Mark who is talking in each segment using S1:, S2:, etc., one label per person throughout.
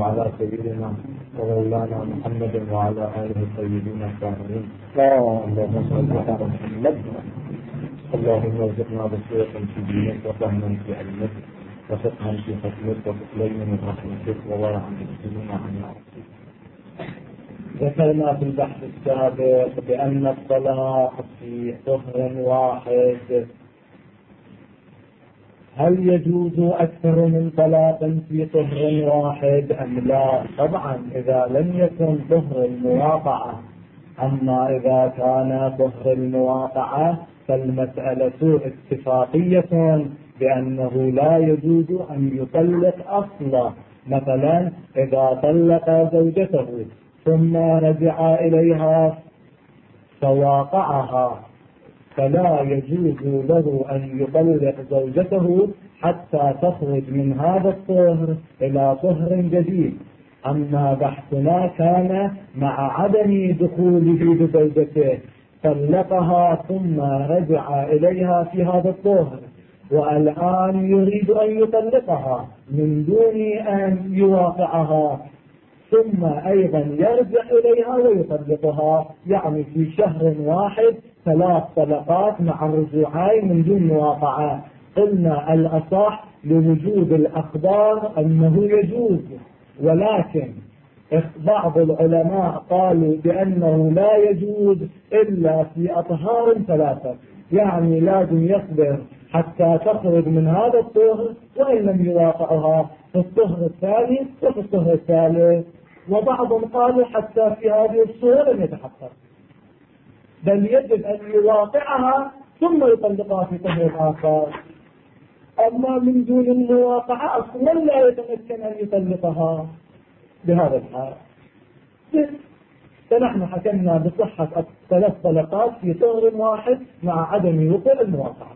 S1: على سيدنا ومولانا محمد وعلى آله الطيبين الطاهرين. اللهم صل على محمد. اللهم ارزقنا بصيرة في دينك وفهما في علمك وفقها في حكمك وتسليما من رحمتك وورعا مسلمين عن معصيتك. ذكرنا في البحث السابق بأن الطلاق في طهر واحد هل يجوز أكثر من طلاق في طهر واحد أم لا؟ طبعا إذا لم يكن طهر المواقعة، أما إذا كان طهر المواقعة فالمسألة اتفاقية بأنه لا يجوز أن يطلق أصلا. مثلا إذا طلق زوجته ثم رجع إليها فواقعها فلا يجوز له أن يطلق زوجته حتى تخرج من هذا الطهر إلى طهر جديد. أما بحثنا كان مع عدم دخوله بزوجته، طلقها ثم رجع إليها في هذا الطهر، والآن يريد أن يطلقها من دون أن يواقعها، ثم أيضا يرجع إليها ويطلقها، يعني في شهر واحد 3 طلقات مع الرجوعين من دون مواقعة. قلنا الأصح لوجود الأخبار أنه يجوز، ولكن بعض العلماء قالوا بأنه لا يجوز إلا في أطهار 3، يعني لازم يصبر حتى تخرج من هذا الطهر وإن لم يواقعها في الطهر الثاني وفي الطهر الثالث. وبعضهم قالوا حتى في هذه الصورة لم يتحقق، بل يجب أن يواقعها ثم يطلقها في طهر آخر. أما من دون المواقعة أصلا لا يتمكن أن يطلقها بهذا الحال. فنحن حكمنا بصحة 3 طلقات في طهر واحد مع عدم وقوع المواقعة.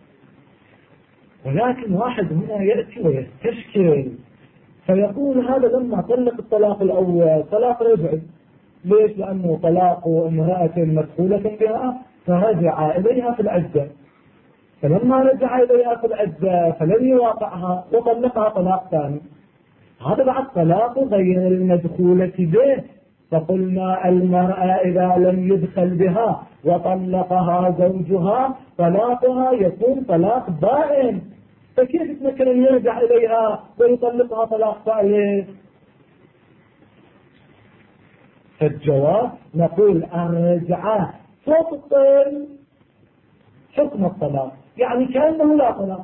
S1: ولكن واحد هنا يأتي ويستشكل فيقول هذا لما طلق الطلاق الأول طلاق رجعي. ليش؟ لأنه طلاق امرأة مدخولة بها فرجع إليها في العدة، فلما رجع إليها في العدة فلم يواقعها وطلقها طلاق ثاني. هذا بعد طلاق غير المدخولة به. فقلنا المرأة إذا لم يدخل بها وطلقها زوجها طلاقها يكون طلاق بائن، فكيف يتمكن أن يرجع إليها ويطلقها طلاق ثالث؟ فالجواب نقول الرجعة فوق الطير حكم الطلاق، يعني كأنه لا طلاق.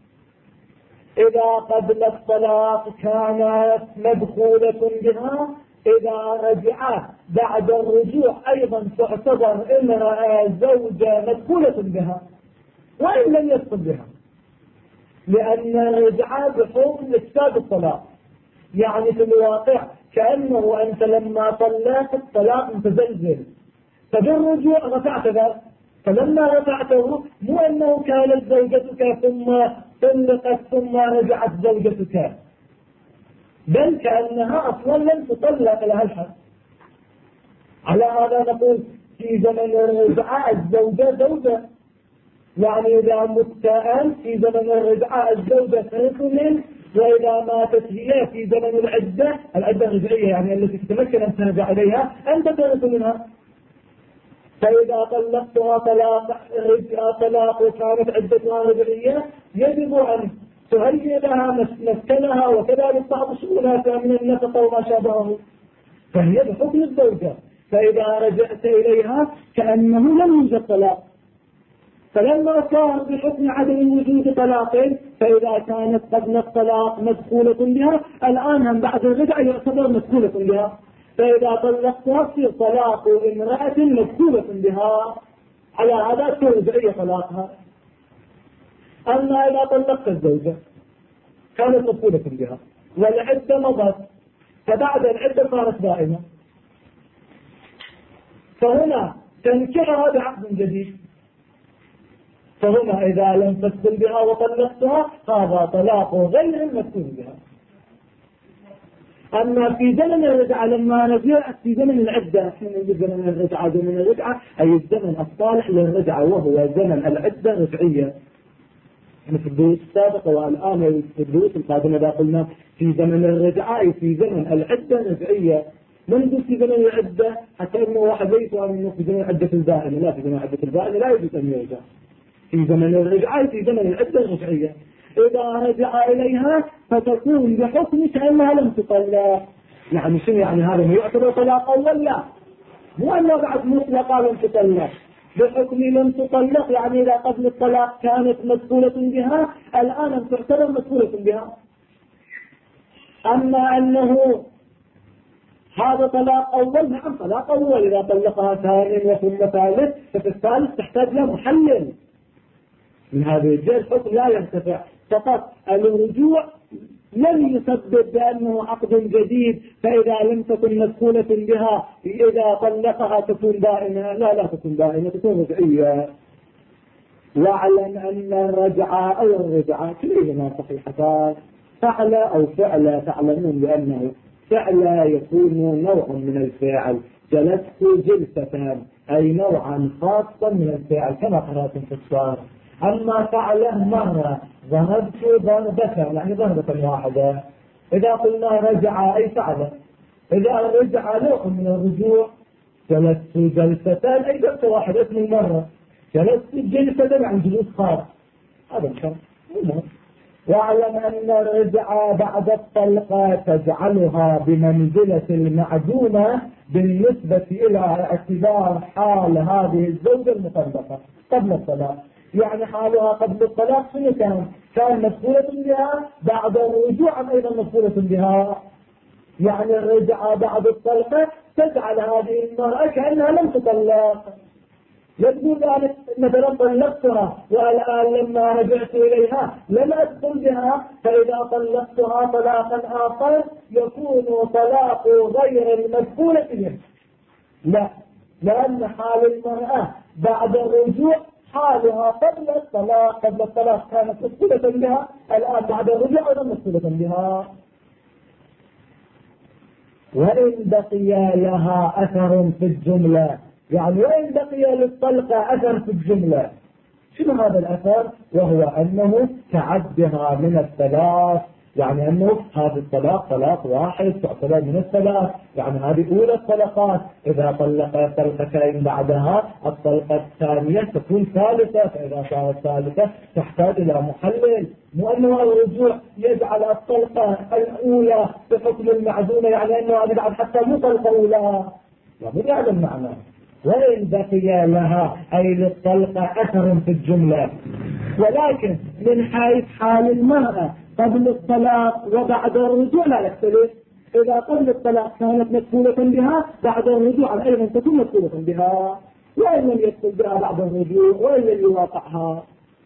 S1: إذا قبل الطلاق كانت مدخولة بها، إذا رجع بعد الرجوع أيضا تعتبر امرأة زوجة مدخولة بها وإن لم يدخل بها، لأن الرجعة بحكم إفساد الطلاق. يعني في الواقع كأنه أنت لما طلقت الطلاق متزلزل، فبالرجوع رفعت ذلك، فلما رفعته مو أنه كانت زوجتك ثم طلقت ثم رجعت زوجتك، بل كأنها أصلا لم تطلق لها الحد. على هذا نقول في زمن الرجعة الزوجة زوجة، يعني إذا مت في زمن الرجعة الزوجة ترث منه، وإذا ماتت هي في زمن العدة الرجعية يعني التي تتمكن أن ترجع إليها أنت ترث منها. فإذا طلقتها طلاق وكانت عدتها رجعية يجب أن تهيئ لها مسكنها وكذلك بعض شؤونها من النفقة وما شابهه، فهي بحكم الزوجة. فإذا رجعت إليها كأنه لم يوجد طلاق، فلما صار بحكم عدم وجود طلاق فإذا كانت قبل الطلاق مدخولة بها الآن هم بعد الرجعة يعتبر مدخولة بها، فإذا طلقتها في طلاق امرأة مدخولة بها على هذا ترجعي طلاقها. أما إذا طلقت الزوجة كانت مدخولة بها والعدة مضت، فبعد العدة صارت دائمة، فهنا تنكرها بعقد جديد. فهنا إذا لم تدخل بها وطلقتها هذا طلاق غير المدخول بها. أما في زمن الرجعة لما نزيع في زمن العدة، حين زمن الرجعة زمن الرجعة أي الزمن الصالح للرجعة وهو زمن العدة الرجعية. يعني في الدروس السابقة والآن في الدروس القادمة إذا قلنا في زمن الرجعة في زمن العدة الرجعية، ما نقول في زمن العدة حتى إنه واحد ليس أنه في زمن العدة البائنة، لا، في زمن العدة البائنة لا يجوز أن يرجع. في زمن الرجعة في زمن العدة الرجعية إذا رجع إليها فتكون بحكم كأنها لم تطلق. يعني شنو يعني هذا؟ ما يعتبر طلاق أول؟ لا، مو أنه بعد مطلقة لم تطلق، بحكم لم تطلق يعني إذا قبل الطلاق كانت مسؤولة بها الآن تعتبر مسؤولة بها. أما أنه هذا طلاق أول، نعم طلاق أول، إذا طلقها ثاني وثم ثالث ففي الثالث تحتاج له محلل. من هذا الجهة الحكم لا يرتفع، فقط الرجوع لم يسبب بأنه عقد جديد فإذا لم تكن مسؤولة بها إذا طلقها تكون بائنة، لا تكون بائنة، تكون رجعية. واعلم أن الرجعة أو الرجعة كلهما صحيحتان، فعل أو فعل. تعلمون بأنه فعل يكون نوع من الفعل، جلست جلسة أي نوعا خاصا من الفعل كما قرأتم في الصار. أما فعل مرة، ضربت ضربة يعني ضربة واحدة. إذا قلنا رجع أي فعل، إذا رجع نوع من الرجوع. جلست جلستان أي جلسة واحدة اسم مرة، جلست جلسة يعني جلوس خاص، هذا الشرط. واعلم أن الرجعة بعد الطلقة تجعلها بمنزلة المعدومة بالنسبة إلى اعتبار حال هذه الزوجة المطلقة قبل الطلاق. يعني حالها قبل الطلاق شنو كان مسؤولة بها، بعد الرجوع أيضا مسؤولة بها. يعني الرجعة بعد الطلقة تجعل هذه المرأة كأنها لم تطلق. يقول ذلك مثلا طلقتها والآن لما رجعت إليها لم أدخل بها، فإذا طلقتها طلاقا آخر يكون طلاق غير المسؤولة به. لا، لأن حال المرأة بعد الرجوع حالها قبل الطلاق كانت مسؤولة بها، الآن بعد الرجوع أيضا مسؤولة بها. وإن بقي لها أثر في الجملة، يعني وإن بقي للطلقة أثر في الجملة، شنو هذا الأثر؟ وهو أنه تعدها من الثلاث، يعني أنه هذا الطلاق طلاق واحد تعتبر من الثلاث، يعني هذه أولى الطلقات. إذا طلق طلقتين بعدها الطلقة الثانية تكون ثالثة، فإذا كانت ثالثة تحتاج إلى محلل. مو أنه الرجوع يجعل الطلقة الأولى بحكم المعدومة، يعني أنه هذه بعد حتى مو طلقة أولى، يعني هذا المعنى. وإن بقي لها أي للطلقة أثر في الجملة، ولكن من حيث حال المرأة قبل الطلاق وبعد الرجوع لا يختلف. إذا قبل الطلاق كانت مسؤولة بها بعد الرجوع أيضا تكون مسؤولة بها، وإن لم يدخل بها بعد الرجوع وإن لم يواقعها.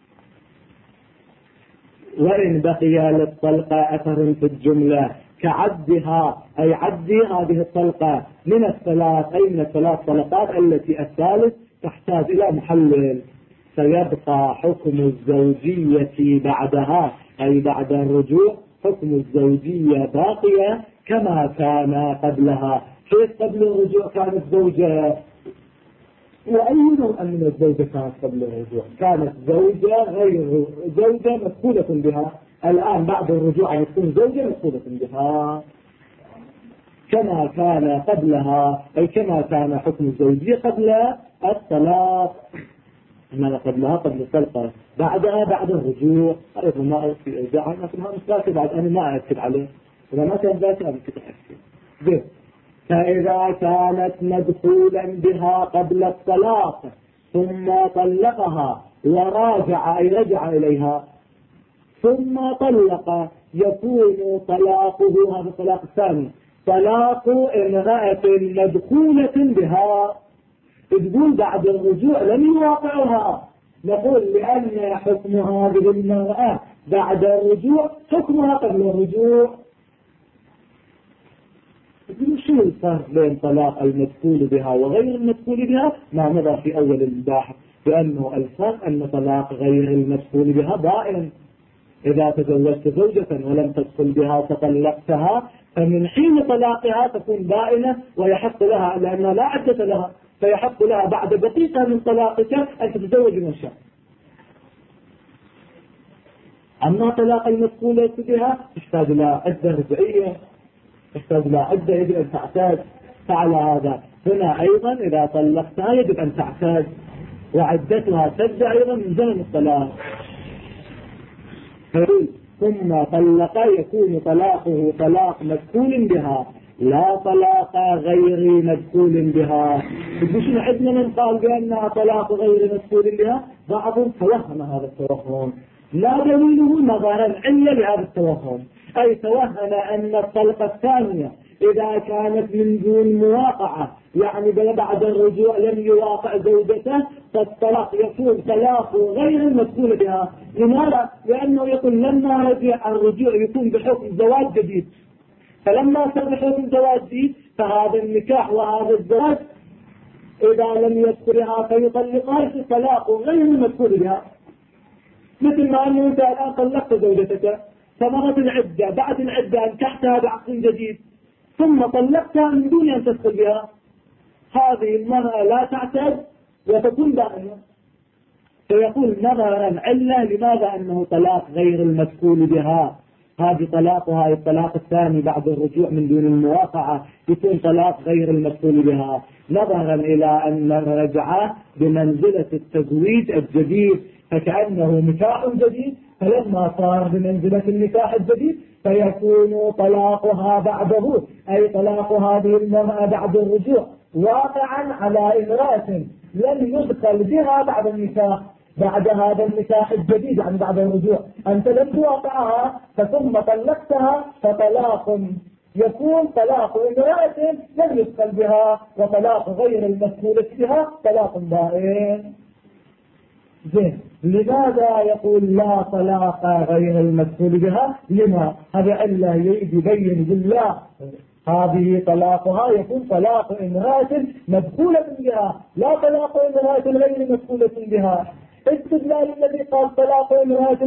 S1: وإن بقي للطلقة أثر في الجملة كعدها أي عد هذه الطلقة من الثلاث، أي من الثلاث طلقات التي الثالث تحتاج إلى محلل. فيبقى حكم الزوجية بعدها أي بعد الرجوع، حكم الزوجية باقية كما كان قبلها. كيف قبل الرجوع كانت زوجة؟ وأي نوع من الزوجة كانت قبل الرجوع؟ كانت زوجة غير زوجة مسؤولة بها، الآن بعد الرجوع تكون زوجة مسؤولة بها كما كان قبلها، أي كما كان حكم الزوجية قبل الطلاق. ما قبلها قبل الطلقة، بعدها بعد الرجوع. أيضا ما أرسل إرجاعا، لكن هذا مثلاثي بعد أنا ما أكد عليه، إذا ما كان ذاتي أنا كنت أكد. فإذا كانت مدخولا بها قبل الطلاق ثم طلقها وراجع أي رجع إليها ثم طلق، يكون طلاقه هذا الطلاق الثاني طلاق امرأة مدخولة بها. تقول بعد الرجوع لم يواقعها، نقول لأن حكم هذه المرأة بعد الرجوع حكمها قبل الرجوع. شو الفرق بين طلاق المدخول بها وغير المدخول بها؟ ما مضى في أول الباحث، بأنه الفرق أن طلاق غير المدخول بها بائن. إذا تزوجت زوجة ولم تدخل بها فطلقتها فمن حين طلاقها تكون بائنة ويحق لها، لأنها لا عدة لها، فيحق لها بعد دقيقة من طلاقك أن تتزوج من شاء. أما طلاق المدخولة بها تحتاج إلى عدة رجعية، تحتاج إلى عدة يجب أن تعتاد. فعلى هذا هنا أيضا إذا طلقتها يجب أن تعتاد، وعدتها تبدأ أيضا من زمن الطلاق. ثم طلق يكون طلاقه طلاق مدخول بها لا طلاق غير مدخول بها. شنو عندنا من قال بأنها طلاق غير مدخول بها؟ بعض توهم هذا التوهم، لا دليله نظرا إلا لهذا التوهم، أي توهم أن الطلقة الثانية إذا كانت من دون مواقعة، يعني بعد الرجوع لم يواقع زوجته، فالطلاق يكون طلاق غير مدخول بها. لماذا؟ لأنه يقول لما رجع الرجوع يكون بحكم زواج جديد، فلما صار بحكم زواج جديد فهذا النكاح وهذا الزواج إذا لم يدخلها فيطلقها في طلاق غير مدخول بها. مثل ما أنه أنت الآن طلقت زوجتك فمرت العدة، بعد العدة أنكحتها بعقد جديد ثم طلقتها من دون أن تدخل بها، هذه المرأة لا تعتد وتكون دائما. فيقول نظرا علة لماذا أنه طلاق غير المدخول بها، هذه طلاقها الطلاق الثاني بعد الرجوع من دون المواقعة يكون طلاق غير المدخول بها، نظرا إلى أن الرجعة بمنزلة التزويج الجديد، فكأنه نكاح جديد، فلما صار بمنزلة النكاح الجديد فيكون طلاقها بعده، أي طلاق هذه المرأة بعد الرجوع واقعا على امرأة لم يدخل بها بعد النكاح، بعد هذا النكاح الجديد، يعني بعد الرجوع أنت لم توقعها ثم طلقتها، فطلاق يكون طلاق امرأة لم يدخل بها، وطلاق غير المدخول بها طلاق بائن. زين، لماذا يقول لا طلاق غير المدخول بها؟ لما؟ هذا إلا يبين بالله هذه طلاقها يكون طلاق امرأة مدخولة بها، لا طلاق امرأة غير مدخولة بها. استدلال الذي قال طلاق امرأة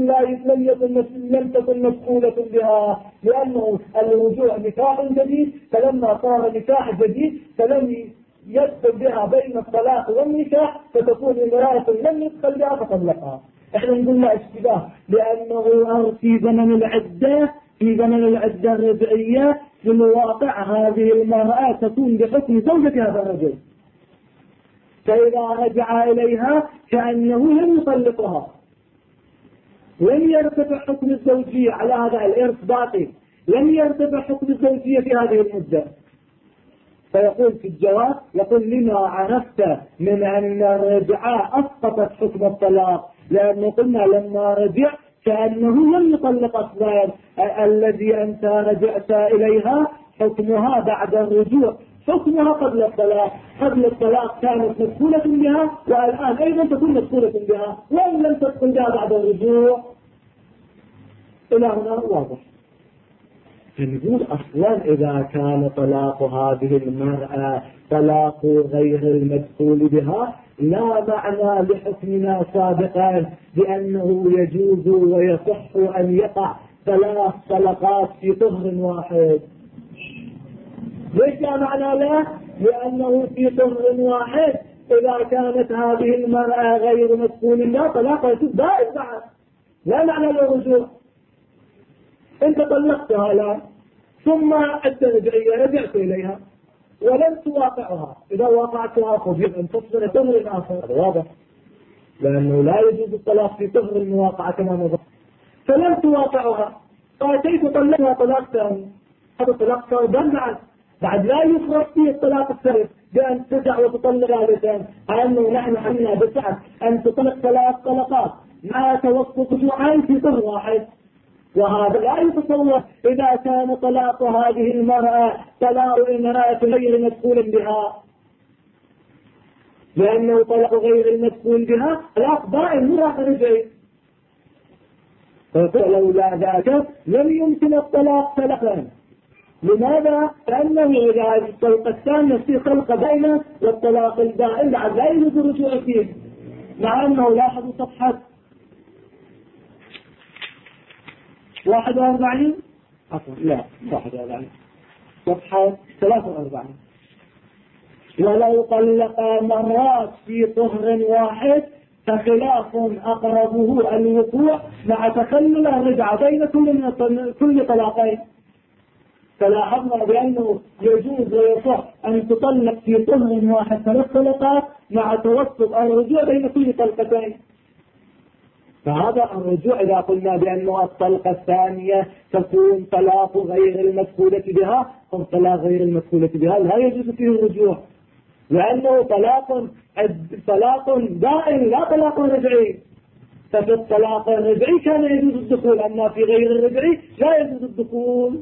S1: لم تكن مدخولة بها، لأنه الرجوع نكاح جديد، فلما صار نكاح جديد فلم يدخل بها بين الطلاق والنكاح، فتكون امرأة لم يدخل بها فطلقها. احنا نقول لا اشتباه، لأنه في زمن العدة، في زمن العدة الرجعية في الواقع هذه المرأة تكون بحكم زوجة هذا الرجل، فإذا رجع إليها كأنه لم يطلقها، لم يرتفع حكم الزوجية على هذا الإرث باقي، لم يرتفع حكم الزوجية في هذه المدة. فيقول في الجواب، يقول لما عرفت من أن الرجعة أسقطت حكم الطلاق، لأنه قلنا لما رجع كأنه لم يطلق أصلا، الذي أنت رجعت إليها حكمها بعد الرجوع، حكمها قبل الطلاق، قبل الطلاق كانت مدخولة بها والآن أيضا تكون مدخولة بها، وإن لم تدخل بها بعد الرجوع. إلى هنا واضح. نقول أصلا إذا كان طلاق هذه المرأة طلاق غير المدخول بها لا معنى لحكمنا سابقا بأنه يجوز ويصح أن يقع 3 طلقات في طهر واحد. ليش لا معنى له؟ لأنه في طهر واحد إذا كانت هذه المرأة غير مدخول بها طلاقها يكون دائم بعد، لا معنى للرجوع. أنت طلقتها الآن ثم الترجعية رجعت إليها ولم تواقعها، إذا واقعتها فجب أن تصدر طهر آخر، هذا واضح، لأنه لا يجوز الطلاق في طهر المواقعة كما نظر، فلم تواقعها فكيف تطلقها طلاق ثاني؟ هذا طلاق ثاني بعد لا يفرق فيه الطلاق الثالث بأن ترجع وتطلق ثاني، لأنه نحن حملنا بسعة أن تطلق 3 طلقات مع توسط رجوعين في طهر واحد، وهذا لا يتصور إذا كان طلاق هذه المرأة طلاق امرأة غير مدخول بها، لأنه طلاق غير المدخول بها طلاق دائم مو راح رجعي. فلولا ذاك لم يمكن الطلاق طلقا. لماذا؟ لأنه إذا الطلقة الثانية في طلقة دائمة والطلاق الدائم بعد لا يجوز الرجوع فيه، مع أنه لاحظوا صفحة 41 لا 41 صفحة 43 ولو طلق مرات في طهر واحد فخلاف أقربه الوقوع مع تخلل الرجعة بين كل طلاقين. فلاحظنا بأنه يجوز ويصح أن تطلق في طهر واحد 3 طلقات مع توسط الرجوع بين كل طلقتين. فهذا الرجوع إذا قلنا بأنه الطلقة الثانية تكون طلاق غير المدخولة بها، طلاق غير المدخولة بها لا يجوز فيه الرجوع، لأنه طلاق دائم لا طلاق رجعي. ففي الطلاق الرجعي كان يجوز الدخول، أما في غير الرجعي لا يجوز الدخول.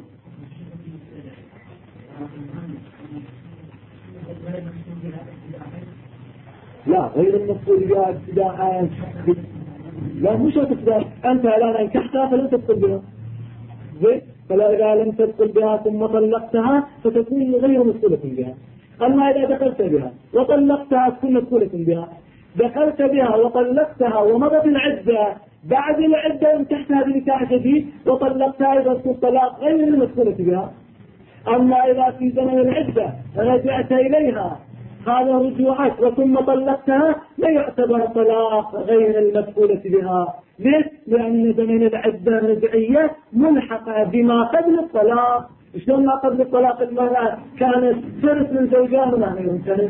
S1: لا غير المدخول بها ابتداء، لا مش ابتداء. أنت الآن انكحتها فلن تدخل بها، فإذا لم تدخل بها ثم طلقتها فتكون غير مدخولة بها. أما إذا دخلت بها وطلقتها تكون مدخولة بها. دخلت بها وطلقتها ومضت العدة، بعد العدة انكحتها بنكاح جديد وطلقتها إذا تكون طلاق غير مدخولة بها. أما إذا في زمن العدة رجعت إليها هذا رجوعك وثم طلقتها لا يعتبر طلاق غير المدخولة بها. ليش؟ لأن زمن العدة الرجعية ملحقة بما قبل الطلاق. شلون ما قبل الطلاق المرأة كانت ترث من زوجها ولا غير ترث؟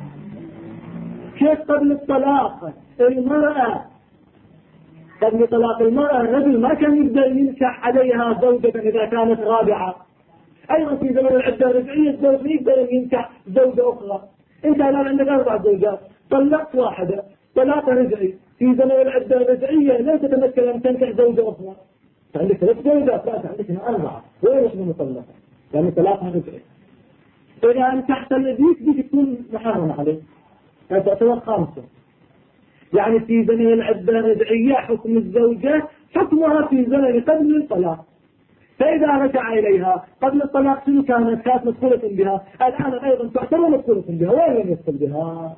S1: كيف قبل الطلاق المرأة قبل طلاق المرأة الرجل ما كان يقدر ينكح عليها زوجة إذا كانت رابعة. أيضا في زمن العدة الرجعية الزوج يقدر ينكح زوجة أخرى. أنت الآن عندك 4 زوجات، طلقت واحدة طلاق رجعي، في زمن العدة الرجعية لا تتمكن أن تنكح زوجة أخرى. عندك 3 زوجات، لا عندك 4، وين اسمه مطلقة؟ يعني طلاقها رجعي. إذا أنكحت الذيك دي تكون محرمة عليه، تعتبر 5. يعني في زمن العدة الرجعية حكم الزوجة حكمها في زمن قبل الطلاق. فإذا رجع إليها قبل الطلاق شنو كانت مدخولة بها، الآن أيضا تعتبر مدخولة بها وين لم يدخل بها.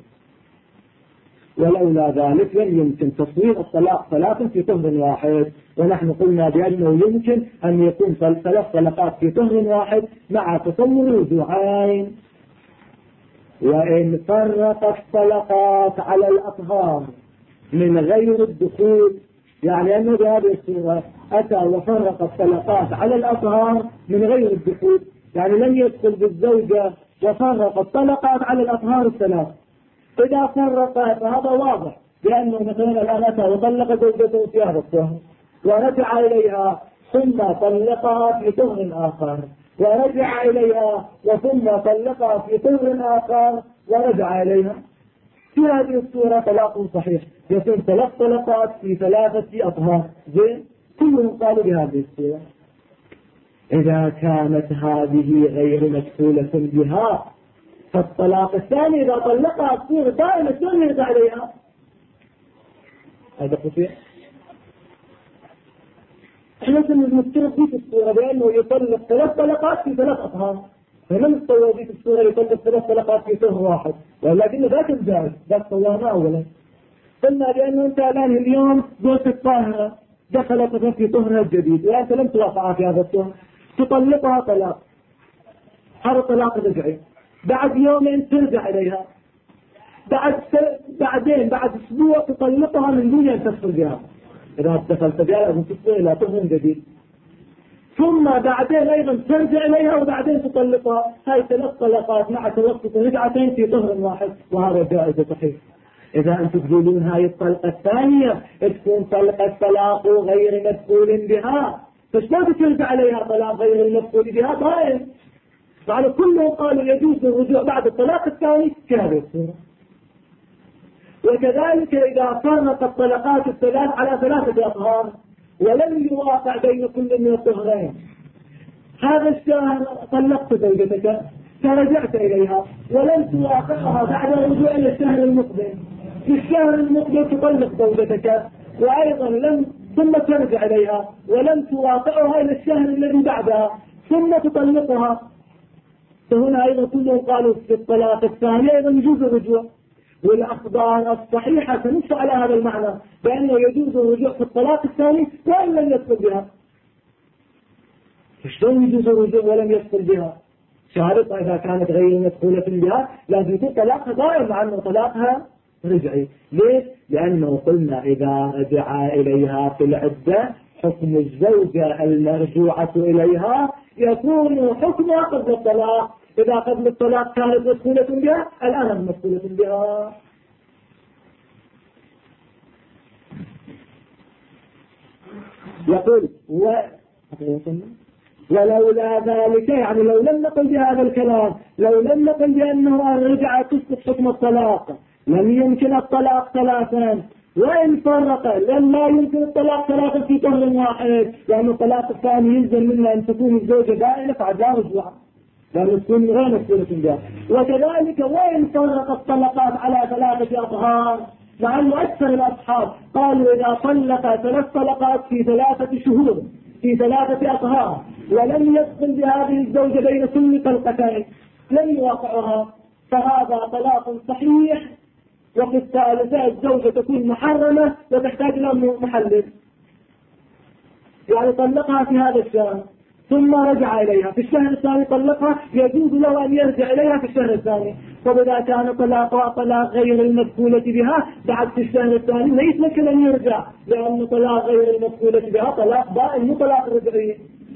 S1: ولولا ذلك لم يمكن تصوير الطلاق 3 في طهر واحد. ونحن قلنا بأنه يمكن أن يكون 3 طلقات في طهر واحد مع تصور الوجوعين. وإن فرق الطلقات على الأطهار من غير الدخول، يعني أنه بهذه الصورة أتى وفرق الطلقات على الأطهار من غير الدخول، يعني لم يدخل بالزوجة وفرق الطلقات على الأطهار 3. إذا فرق فهذا واضح، لأنه مثلا الآن أتى وطلق زوجته في هذا الطهر ورجع إليها ثم طلقها في طهر آخر، ورجع إليها وثم طلقها في طهر آخر ورجع إليها. في هذه الصورة طلاق صحيح، يكون 3 طلقات في 3 أطهار. زين، كلهم قالوا بهذه الصورة. إذا كانت هذه غير مدخولة بها فالطلاق الثاني إذا طلقها تصير دائما شلون يرجع عليها؟ هذا خطير. احنا نفترض في الصورة بأنه يطلق 3 طلقات في 3 أطهار، فلم نتصور في الصورة يطلق 3 طلقات في طهر واحد، ولكن ذاك الجائز ذاك صورنا أولا. قلنا بأنه أنت الآن اليوم زوجتك طاهرة دخلت في طهرها الجديد وأنت لم توقع في هذا الطهر، تطلقها طلاق، هذا طلاق رجعي. بعد يومين ترجع إليها، بعد أسبوع تطلقها من دون أن تدخل بها. إذا دخلت بها لازم تدخل إلى طهر جديد، ثم بعدين أيضا ترجع إليها وبعدين تطلقها. هاي 3 طلقات مع توسط رجعتين في طهر واحد، وهذا جائز صحيح. إذا أنتم تقولون هاي الطلقة الثانية تكون طلقة طلاق غير مدخول بها، فشلون ترجع عليها طلاق غير المدخول بها؟ طيب على كلهم قالوا يجوز الرجوع بعد الطلاق الثاني كهذه الصورة. وكذلك إذا فرق الطلقات الثلاث على 3 أطهار ولم يواقع بين كل من الطهرين، هذا الشهر طلقت زوجتك فرجعت إليها ولم توافقها بعد الرجوع إلى الشهر المقبل، في الشهر المقبل تطلق زوجتك وأيضا ثم ترجع إليها ولم توافقها إلى الشهر الذي بعدها ثم تطلقها. فهنا أيضا كلهم قالوا في الطلاق الثاني أيضا يجوز الرجوع. والأخبار الصحيحة تنص على هذا المعنى بأنه يجوز الرجوع في الطلاق الثاني وإن لم يدخل بها. شلون يجوز الرجوع ولم يدخل بها؟ شارطة إذا كانت غير مدخولة بها لازم يكون طلاقها دائم، مع أنه طلاقها رجعي. ليش؟ لأنه قلنا إذا رجع إليها في العدة حكم الزوجة المرجوعة إليها يكون حكمها قبل الطلاق. إذا قبل الطلاق كانت مسؤولة بها الآن مسؤولة بها. يقول ولولا ذلك، يعني لو لم نقل بهذا الكلام، لو لم نقل بأنه رجع تسقط حكم الطلاق لم يمكن الطلاق ثلاثا، وإن فرق لن لا يمكن الطلاق ثلاثا في طهر واحد، لأن الطلاق الثاني يلزم منه أن تكون الزوجة دائمة فعلا رجوع لأن تكون غير مسؤولة بها. وكذلك وإن فرق الطلقات على 3 أطهار، مع أنه أكثر الأصحاب قالوا إذا طلق 3 طلقات في 3 شهور في 3 أطهار ولم يدخل بهذه الزوجة بين كل طلقتين لم يوقعها فهذا طلاق صحيح، وفي الثالثة الزوجة تكون محرمة وتحتاج إلى محلل. يعني طلقها في هذا الشهر ثم رجع إليها في الشهر الثاني طلقها، يجوز له أن يرجع إليها في الشهر الثاني. فإذا كان طلاقها طلاق غير المدخولة بها بعد في الشهر الثاني لا يتمكن أن يرجع، لأن طلاق غير المدخولة بها طلاق دائم مو طلاق رجعي.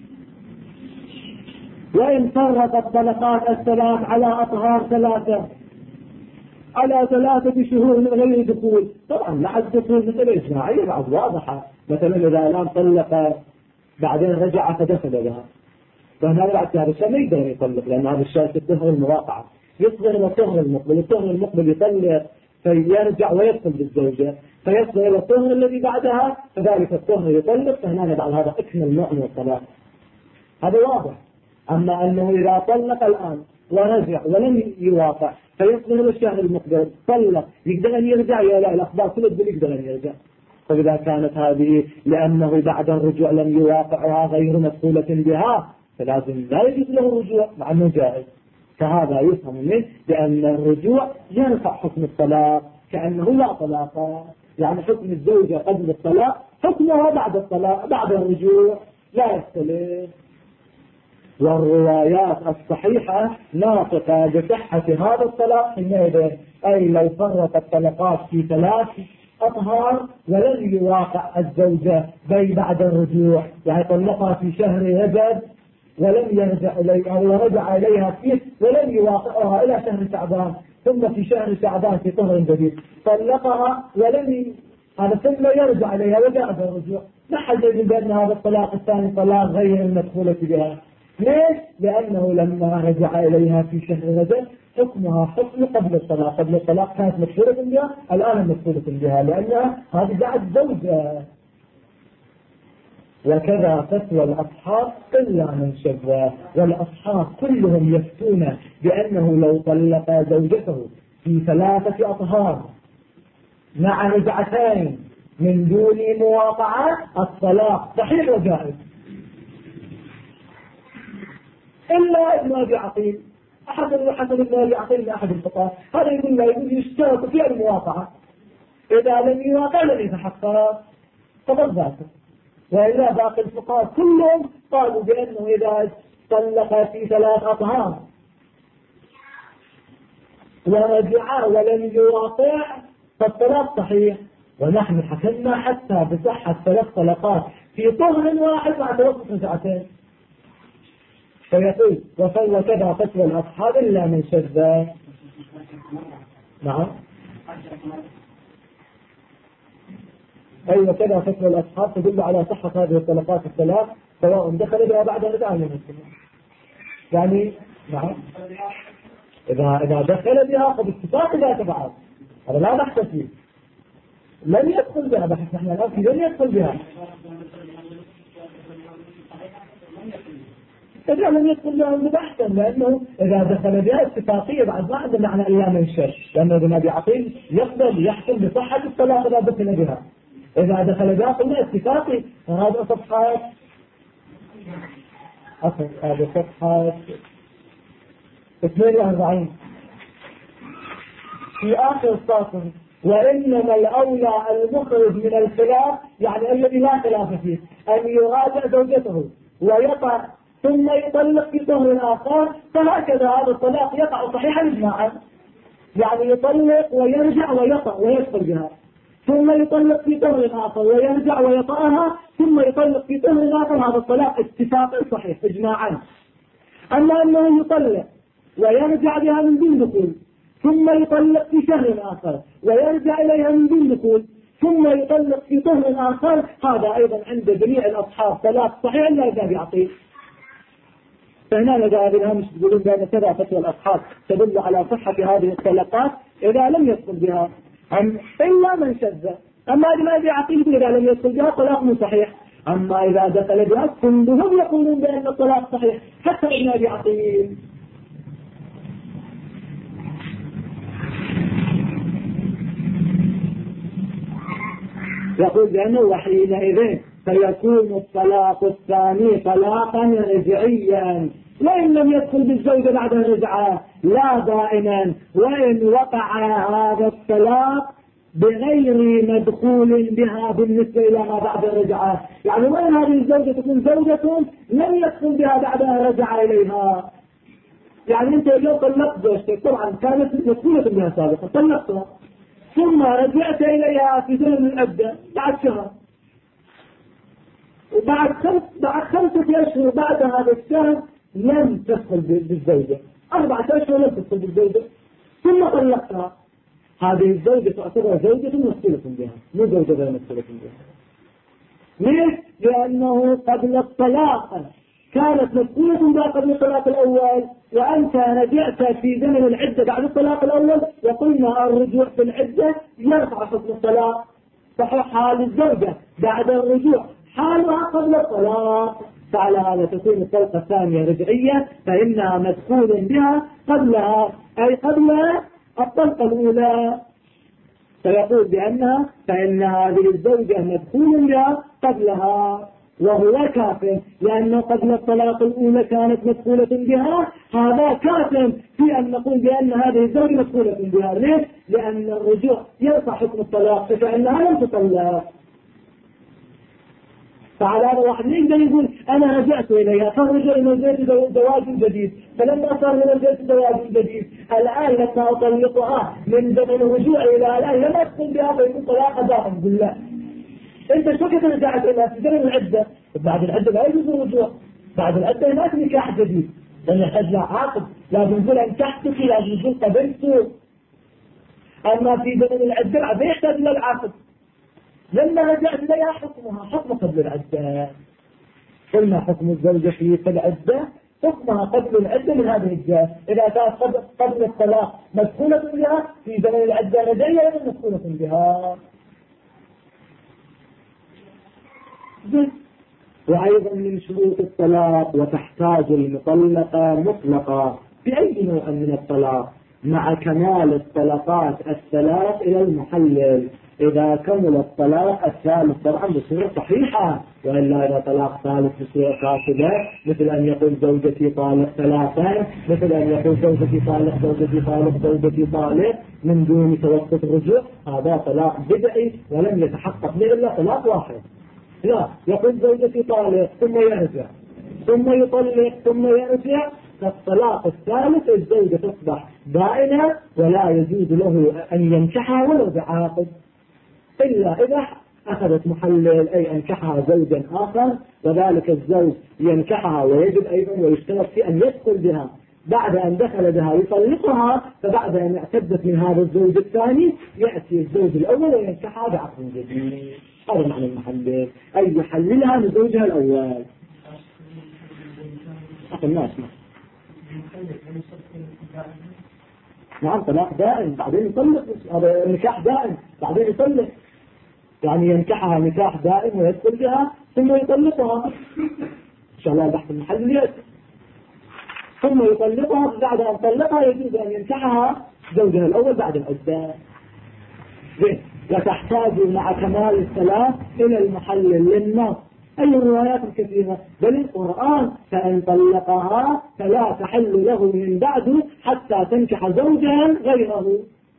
S1: وإن فرق الطلقات الثلاث على أطهار 3 على 3 شهور من غير دخول، طبعا لا الدخول مثل الإجماعية بعد واضحة. مثلا إذا الآن طلق بعدين رجع فدخل لها، فهنا بعد هذا الشيء ما يقدر يطلق، لأن هذا الشيء في الطهر المواقعة يصغر إلى الطهر المقبل، الطهر المقبل يطلق فيرجع ويدخل بالزوجة فيصغر إلى الطهر الذي بعدها فذلك الطهر يطلق، فهنا بعد هذا أكمل نوع من الطلاق، هذا واضح. أما أنه إذا طلق الآن ورجع ولم يواقع فيصغر إلى الشهر المقبل طلق، يقدر أن يرجع يا لا؟ الأخبار كلها تقول يقدر أن يرجع. فإذا كانت هذه لأنه بعد الرجوع لم يواقعها غير مسؤولة بها فلازم لا يجوز له الرجوع مع أنه جائز. فهذا يفهم منه بأن الرجوع يرفع حكم الطلاق كأنه لا طلاق، يعني حكم الزوجة قبل الطلاق حكمها بعد الطلاق بعد الرجوع لا يختلف. والروايات الصحيحة ناطقة بصحة هذا الطلاق حينئذ، أي لو فرق الطلقات في 3 أطهار ولم يواقع الزوجة بي بعد الرجوع، يعني طلقها في شهر رجب ولم يرجع إليها ورجع إليها فيه ولم يواقعها إلى شهر شعبان، ثم في شهر شعبان في طهر جديد طلقها ولم هذا ثم يرجع إليها وجاء الرجوع، ما حد يجب بأن هذا الطلاق الثاني طلاق غير المدخولة بها. ليش؟ لأنه لما رجع إليها في شهر رجب حكمها حكم قبل الطلاق، قبل الطلاق كانت مدخولة بها الآن مدخولة بها لأنها هذه بعد زوجة. وكذا فتوى الأصحاب إلا من شذ، والأصحاب كلهم يفتون بأنه لو طلق زوجته في 3 أطهار مع رجعتين من دون مواقعة الطلاق صحيح وجائز، إلا ابن أبي عقيل أحد ابن أبي عقيل من أحد الفقهاء، هذا يقول لا يقول يشترط في المواقعة، إذا لم يواقع لم يتحقق فقد ذاته. وإذا باقي الفقهاء كلهم قالوا بأنه إذا طلق في 3 أطهار ورجع ولم يواقع فالطلاق صحيح. ونحن حكمنا حتى بصحة 3 طلقات في طهر واحد مع توقف رجعتين. فيقول وكذا فتوى الأصحاب إلا من شذ. نعم أيوة كذا فتوى الأصحاب تدل على صحة هذه الطلقات ال3 سواء دخل بها بعد رجعة من السنة. يعني نعم إذا دخل بها فباتفاق ذات بعض هذا لا بحث فيه، لن يدخل بها بحث نحن الآن في لن يدخل بها إذا لم يدخل بها بحثا، لأنه إذا دخل بها اتفاقية بعد ما عندنا معنى أيام الشر، لأنه ابن أبي عقيل يقبل يحكم بصحة الطلاق إذا دخل بها، إذا دخل بها قلنا اتفاقي. وهذا صفحات هذا صفحة 42 في آخر السطر وإنما الأولى المخرج من الخلاف، يعني الذي لا خلاف فيه، أن يراجع زوجته ويقع ثم يطلق في طهر آخر، فهكذا هذا الطلاق يقع صحيحا إجماعا. يعني يطلق ويرجع ويطأ ويدخل بها، ثم يطلق في طهر آخر ويرجع ويطأها، ثم يطلق في طهر آخر. هذا الطلاق اتفاقا صحيح إجماعا. أما أنه يطلق ويرجع بها من دون دخول، ثم يطلق في شهر آخر ويرجع إليها من دون دخول، ثم يطلق في طهر آخر، هذا أيضا عند جميع الأصحاب طلاق صحيح إلا إذا بيعطيه. فهنا نجا بالهمش يقولون بأن كذا فتوى الأصحاب تدل على صحة هذه الطلقات إذا لم يدخل بها إلا من شذ. أما لما بيعطيه إذا لم يدخل بها طلاق مو صحيح. أما إذا دخل بها كلهم يقولون بأن الطلاق صحيح حتى ابن أبي عقيل. يقول بأنه وحينئذ فيكون الطلاق الثاني طلاقا رجعيا، وإن لم يدخل بالزوجة بعد الرجعة لا دائما، وإن وقع هذا الطلاق بغير مدخول بها بالنسبة إلى ما بعد الرجعة. يعني وإن هذه الزوجة تكون زوجة لم يدخل بها بعدها رجع إليها. يعني أنت لو طلقت زوجتك طبعا كانت مدخولة بها سابقا طلقتها، ثم رجعت إليها في زمن العدة بعد شهر، وبعد خمسة أشهر بعد هذا الشهر لم تدخل بالزوجة، 4 أشهر لم تدخل بالزوجة، ثم طلقتها. هذه الزوجة تعتبر زوجة مدخولة بها، مو زوجة غير مدخولة بها. ليش؟ لأنه قبل الطلاق كانت مدخولة بها قبل الطلاق الأول، وأنت رجعت في زمن العدة بعد الطلاق الأول، وقلنا الرجوع في العدة يرفع حكم الطلاق. صحيح حال الزوجة بعد الرجوع حالها قبل الطلاق، فعلى هذا تكون الطلقة الثانية رجعية، فإنها مدخول بها قبلها، أي قبل الطلقة الأولى. فيقول بأنها فإن هذه الزوجة مدخول بها قبلها وهو كافٍ، لأنه قبل الطلاق الأولى كانت مدخولة بها. هذا كافٍ في أن نقول بأن هذه الزوجة مدخولة بها. ليش؟ لأن الرجوع يرفع حكم الطلاق، فإنها لم تطلق. فعلى هذا واحد يقدر يقول أنا رجعت إليها، فالرجوع نزلت زواج جديد، فلما صار نزلت زواج جديد الآن لما أطلقها من زمن الرجوع إلى الآن لم أدخل بها فيكون طلاق دائم. بالله أنت شو كنت رجعت إليها في زمن العدة، بعد العدة لا يجوز الرجوع، بعد العدة ما في نكاح جديد، لأن يحتاج لها عقد، لازم نقول أنكحتك، لازم نقول قبلت. أما في زمن العدة بعد يحتاج إلى العقد. لما رجعت إليها حكمها حكم قبل العدة. قلنا حكم الزوجة في العدة حكمها قبل العدة من هذه الجهة. إذا كانت قبل الطلاق مدخولة بها في زمن العدة رجعية مدخولة بها. وأيضا من شروط الطلاق وتحتاج المطلقة مطلقة بأي نوع من الطلاق مع كمال الطلقات الثلاث إلى المحلل. إذا كمل الطلاق الثالث طبعا بصورة صحيحة، وإلا إذا طلاق ثالث بصورة فاسدة، مثل أن يقول زوجتي طالق ثلاثا، مثل أن يقول زوجتي طالق زوجتي طالق زوجتي طالق من دون توسط الرجوع، هذا طلاق بدعي ولم يتحقق به إلا طلاق واحد. لا، يقول زوجتي طالق ثم يرجع ثم يطلق ثم يرجع، فالطلاق الثالث الزوجة تصبح بائنة ولا يجوز له أن ينكحها ولو بعاقد، إلا إذا أخذت محلل أي أنكحها زوجا آخر، وذلك الزوج ينكحها ويجب أيضا ويشترط في أن يدخل بها، بعد أن دخل بها يطلقها، فبعد أن اعتدت من هذا الزوج الثاني يأتي الزوج الأول وينكحها بعقد جديد. هذا معنى المحلل، أي يحللها من زوجها الأول. أخي الناس نعم طلاق دائم بعدين يطلق، هذا نكاح دائم بعدين يطلق، يعني ينكحها نكاح دائم ويدخل بها ثم يطلقها. إن شاء الله بحث المحلل يأتي. ثم يطلقها، بعد أن طلقها يجوز أن ينكحها زوجها الأول بعد العدة. وتحتاج مع كمال الثلاث إلى المحلل للنص، أي الروايات الكثيرة بل القرآن، فإن طلقها فلا تحل له من بعد حتى تنكح زوجها غيره.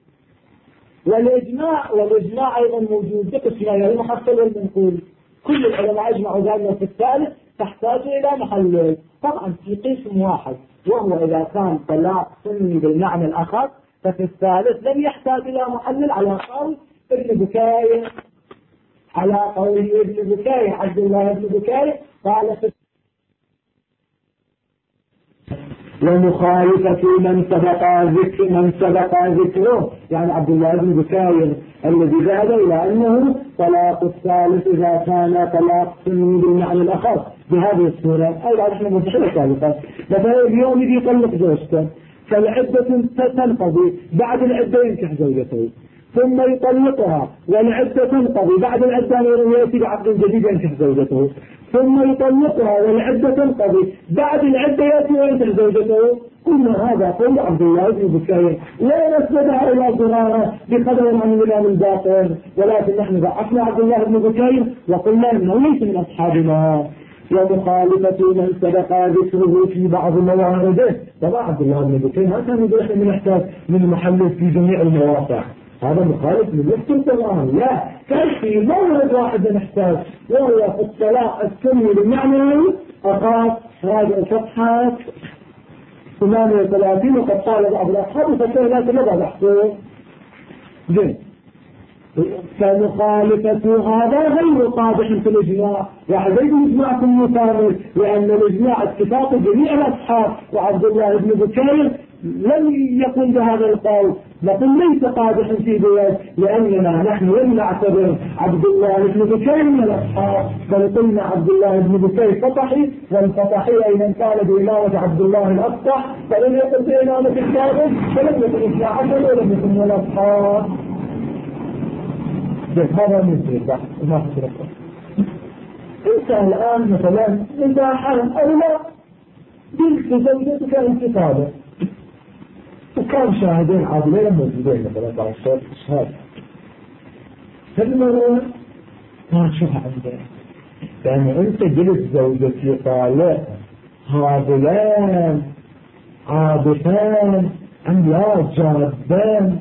S1: والإجماع أيضا موجود بقسمين، المحصل والمنقول. كل العلماء أجمعوا ذلك في الثالث تحتاج إلى محلل، طبعا في قسم واحد، وهو إذا كان طلاق سني بالمعنى الأخص ففي الثالث لم يحتاج إلى محلل على قول ابن بكير، على قول ابن بكير عبد الله بن بكير قال في ومخالفة من سبق ذكره، يعني عبد الله بن بكير الذي ذهب إلى أنه طلاق الثالث إذا كان طلاق سني بالمعنى الآخر بهذه الصورة. أيضا نحن مستحيل سابقا مثلا اليوم يجي يطلق زوجته فالعدة تنقضي، بعد العدة ينكح زوجته ثم يطلقها والعدة تنقضي، بعد العدة يأتي بعقد جديد ينكح زوجته ثم يطلقها والعدة تنقضي، بعد العدة يأتي وينكح زوجته. كل هذا قول عبد الله بن بكير لا نسبها إلى ضرارة بقدر عن الإمام الباقر، ولكن نحن ضعفنا عبد الله بن بكير وقلنا إنه ليس من أصحابنا. ومخالفة من سبق ذكره في بعض موارده، طبعا عبد الله بن بكير ما كان يقول من نحتاج من محلل في جميع المواقع، هذا مخالف من نفس الكلام. لا، كان في مورد واحد نحتاج وهو في الطلاق السني بالمعنى أخاف هذا صفحة 38 وقد قال بعض الأصحاب فكان لا بحثه جن. فمخالفة هذا غير قادح في الإجماع، وحديث الإجماع كله كامل، لأن الإجماع اتفاق جميع الأصحاب، وعبد الله بن بكير لم يكن بهذا القول، لكن ليس قادحا في ذلك، لأننا نحن لم نعتبر عبد الله بن بكير من الأصحاب، بل قلنا عبد الله بن بكير فطحي، والفطحي أيضا كان بإمامة عبد الله الأفطح، فلم يكن بإمامة الكاذب، فلم يكن 12 ولم يكن من الأصحاب. هذا مثل بحث ما تشرفه. انت الآن مثلا إذا حرم أو لا تلك زوجتك انتقاده وكان شاهدين عادلين موجودين مثلا بعض الصوت الشهاد، فالمرأة ما تشوفها عندها، يعني انت جلس زوجتي طالع هذلان عابثان عملاء جادان،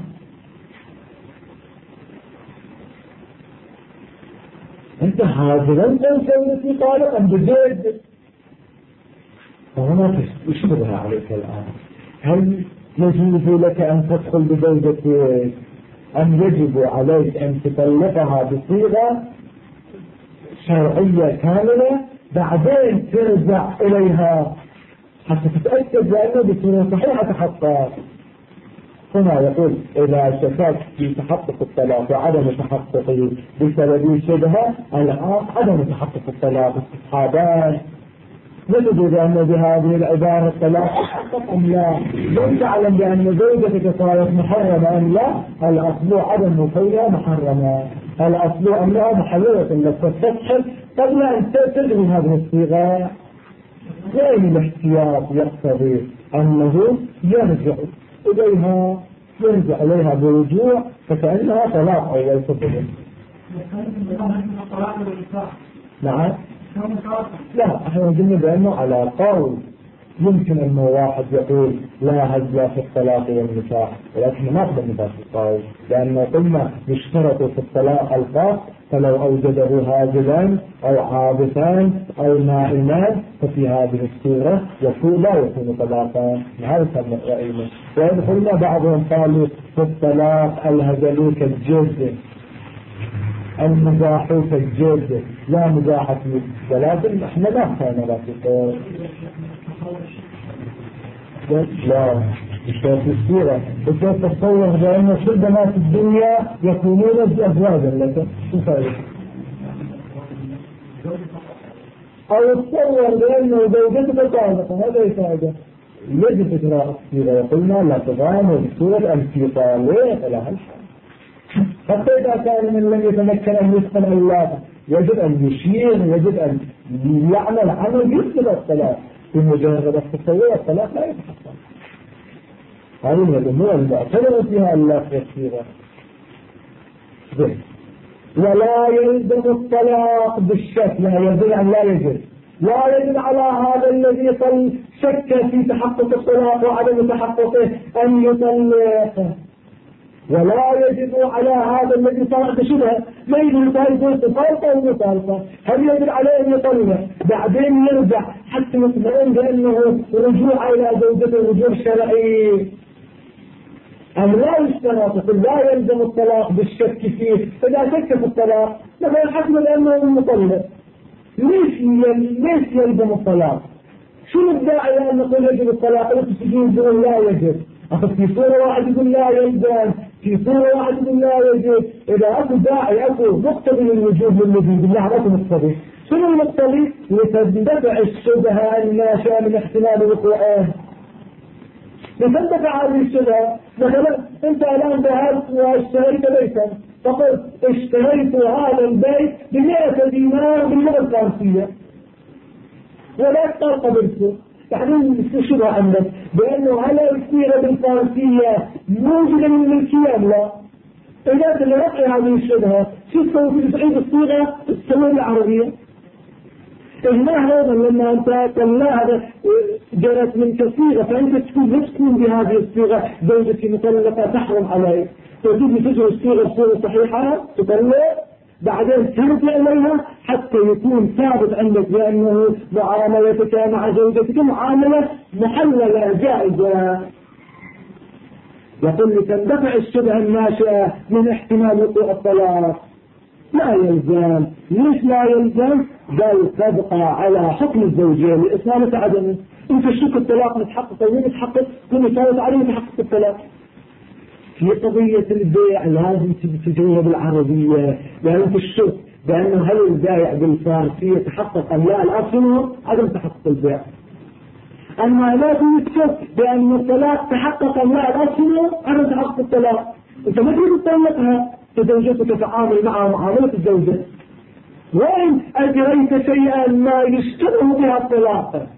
S1: انت هذلان زوجتي طالع بجد، فهنا تشبه عليك الآن. هل يجوز لك أن تدخل بزوجتك أم يجب عليك أن تطلقها بصيغة شرعية كاملة بعدين ترجع إليها حتى تتأكد لأنه بصورة صحيحة تحقق؟ هنا يقول إذا شككت في تحقق الطلاق وعدم تحققه بسبب شبهة الآن عدم تحقق الطلاق استصحابان، نجد بأن بهذه العبارة الطلاق أم لا؟ لم تعلم بأن زوجتك صارت محرمة أم لا؟ الأصل عدم كونها محرمة، الأصل أنها محللة لك تستشعر قبل أن تجري هذه الصيغة. وين الاحتياط يقتضي أنه يرجع إليها برجوع فكأنها طلاق أول سبب. نعم. لا، احنا قلنا بأنه على قول يمكن أنه واحد يقول لا هزل في الطلاق والنكاح، ولكن ما أقدر نفاس القول، لأنه قلنا يشترط في الطلاق القاس، فلو أوجده هازلان أو عابثان أو نائمان ففي هذه الصورة لا يكون طلاقا. هذا كان رأينا. وإن قلنا بعضهم قالوا في الطلاق الهزل كالجزء المزاح كالجد لا مزاحة ولكن احنا لا كان رافقه لا مش في السيرة. بس تتصور بأن كل بنات الدنيا يكونون أزواجا لك شو فائدة؟ أو تصور بأنه زوجتك طالقة هذا يفائدة. يجب تقرأ السيرة وقلنا لا تغامر بسورة الانفصالية لها الحال. حتى إذا كان من لم يتمكن أن يسكن أولاده يجب أن يشير، يجب أن يعمل عمل يسكن الصلاة بمجرد التصور الصلاة لا يتحصل. هذه من الأمور المعتبرة فيها الله كثيرا. ولا يلزم الطلاق بالشك، لا يجب أن لا يجب، لا يجب على هذا الذي شك في تحقق الطلاق وعدم تحققه أن يطلق، ولا يجب على هذا الذي صار بشبهه ما يجب يطالبه استطالقه أو مطالقه، هل يجب عليه أن يطلق بعدين يرجع حتى يطمئن بأنه رجوع إلى زوجته رجوع شرعي؟ أم لا يشترط، لا يلزم الطلاق بالشك فيه. إذا شك في الطلاق مثلا حكم لأنه مطلق، ليش يلزم الطلاق؟ شو الداعي أن نقول يجب الطلاق؟ يقول لا يجب. في صورة واحد يقول لا يلزم، في صورة واحد يقول لا يجب. إذا أكو داعي أكو مقتضي للوجوب للوجود، بالله أكو مقتضي. شنو المقتضي؟ لتندفع الشبهة الناشئة من احتمال وقوعه. لتندفع هذه الشبهة. مثلا أنت الآن ذهبت واشتريت بيتا، فقلت اشتريت هذا البيت ب100 دينار باللغة الفرنسية، ولا قبلته. يعني شبهة عندك بأنه هل الصيغة بالفارسية موجودة من الملكية أم لا؟ إذا لرفع هذه الشبهة شو تسوي في تعيد الصيغة تسوي العربية؟ هنا أيضا لما أنت طلعت جرت منك صيغة، فأنت تكون بهذه الصيغة زوجتي مطلقة تحرم عليك، وتجي تجري الصيغة بصورة صحيحة تطلق، بعدين ترجع إليها حتى يكون ثابت عندك بأنه معاملتك مع زوجتك معاملة محللة جائزة. يقول لتندفع الشبهة الناشئة من احتمال وقوع الطلاق. لا يلزم. ليش لا يلزم؟ بل تبقى على حكم الزوجية لإصالة عدمه. انت الشك الطلاق متحقق او مو متحقق، كل إصالة عدم متحقق الطلاق. في قضية البيع لازم تجيبها بالعربية، لأن في الشك بأنه هل البائع بالفارسية تحقق أم لا، الأصل عدم تحقق البيع. أما لا تشك بأن الطلاق تحقق أم لا، الأصل عدم تحقق الطلاق. أنت ما تريد تطلقها، فزوجتك تتعامل معها معاملة الزوجة. وإن أجريت شيئا ما يشتبه بها الطلاق،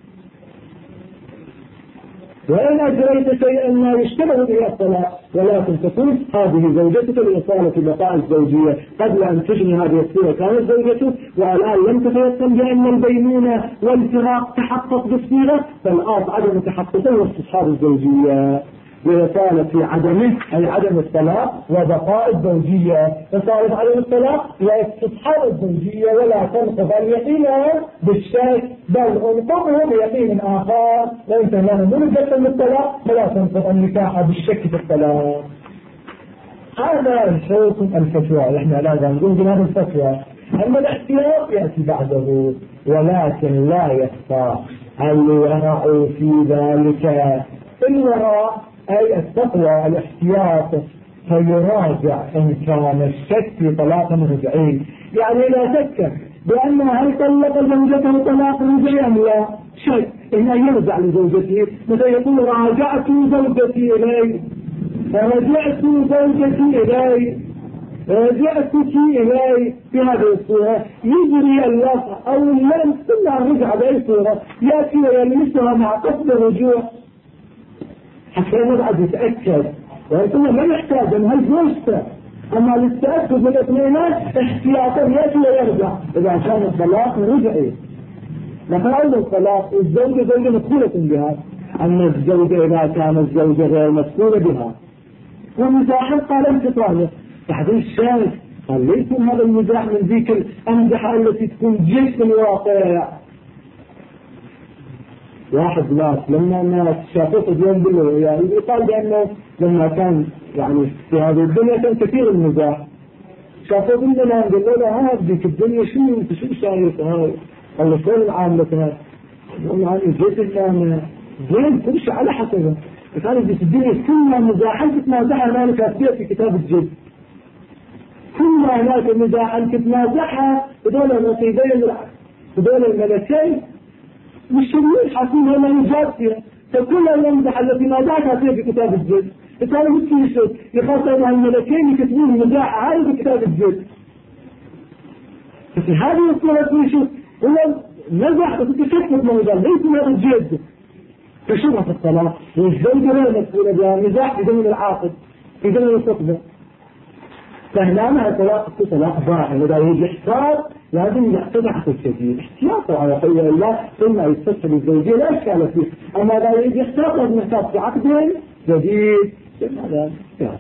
S1: وإن أجريت شيئا ما يشتبه به الطلاق، ولكن تكون هذه زوجتك لإصالة بقاء الزوجية. قبل أن تجني هذه الصورة كانت زوجتك، والآن لم تتيقن بأن البينونة والفراق تحقق بالصيغة، فالآن عدم تحققه واستصحاب الزوجية ويصال في عدمه أي عدم الطلاق وبقاء الزوجية. يصال عدم الطلاق واستصحاب الزوجية، ولا تنقض اليقين بالشك بل انقضه بيقين آخر. وإنت لا مرجة للطلاق فلا تنقض النكاح بالشك في الطلاق. هذا الحكم الفتوى. احنا لا نقول بهذا الفتوى. أما الاحتياط يأتي بعده، ولكن لا يخفى الورع في ذلك. الورع أي التقوى الاحتياط، فيراجع إن كان الشك في طلاق رجعي. يعني لا شك بأنه هل طلق زوجته طلاق رجعي أم لا، شك إنه يرجع لزوجته. مثلا يقول راجعت زوجتي إلي، فرجعت زوجتي إلي، رجعتك إلي. في هذه الصورة يجري اللفظ أو اللمس كلها رجع بأي صورة يأتي ويلمسها مع قصد الرجوع حتى يبعد يتأكد. ويقول ما يحتاج أن هل زوجته، أما للتأكد من الاثنينات احتياطا يأتي ويرجع إذا كان الطلاق رجعي. مثلا الطلاق الزوجة زوجة مدخولة بها، أما الزوجة إذا كانت زوجة غير مدخولة بها ومزاحا قال انتقاله تحديث شاهد. قال ليس هذا المزاح من ذيك الأمزحة التي تكون جيش في الواقع. واحد ناس لما الناس شافوه اليوم بالله يعني يقال بأنه لما كان يعني في هذه الدنيا كان كثير المزاح، شافوه بالله قالوا له هذيك الدنيا شو انت شو شايف هاي؟ قال له شلون العامة؟ قال له جيت الناس زين كل شيء على حسبه. كانت في الدنيا كلها مزاح، انت تنازعها هنالك أثير في كتاب الجد كلها هناك مزاح انت تنازعها بدون النصيبين بدون الملكين والشرير حاكمين هنا يجاب فيها. فكل المزح التي نازعتها فيها في كتاب الجد كانوا مثل يخاطر أن الملكين يكتبون مزاح هاي في كتاب الجد. ففي هذه الصورة يشوف هو نزح وتتشكل موضوع ليس هذا الجد. فشبهة الطلاق والزوجة لا مسؤولة بها مزاح بدون العاقد بدون الخطبة. فهنا مع طلاق طلاق ضائع. وإذا يجي احتياط لازم يحتاط الشديد احتياطه على قول الله ثم يستسهل الزوجية لا إشكال فيه. أما إذا يجي احتياط لازم يحتاط في عقد جديد. هذا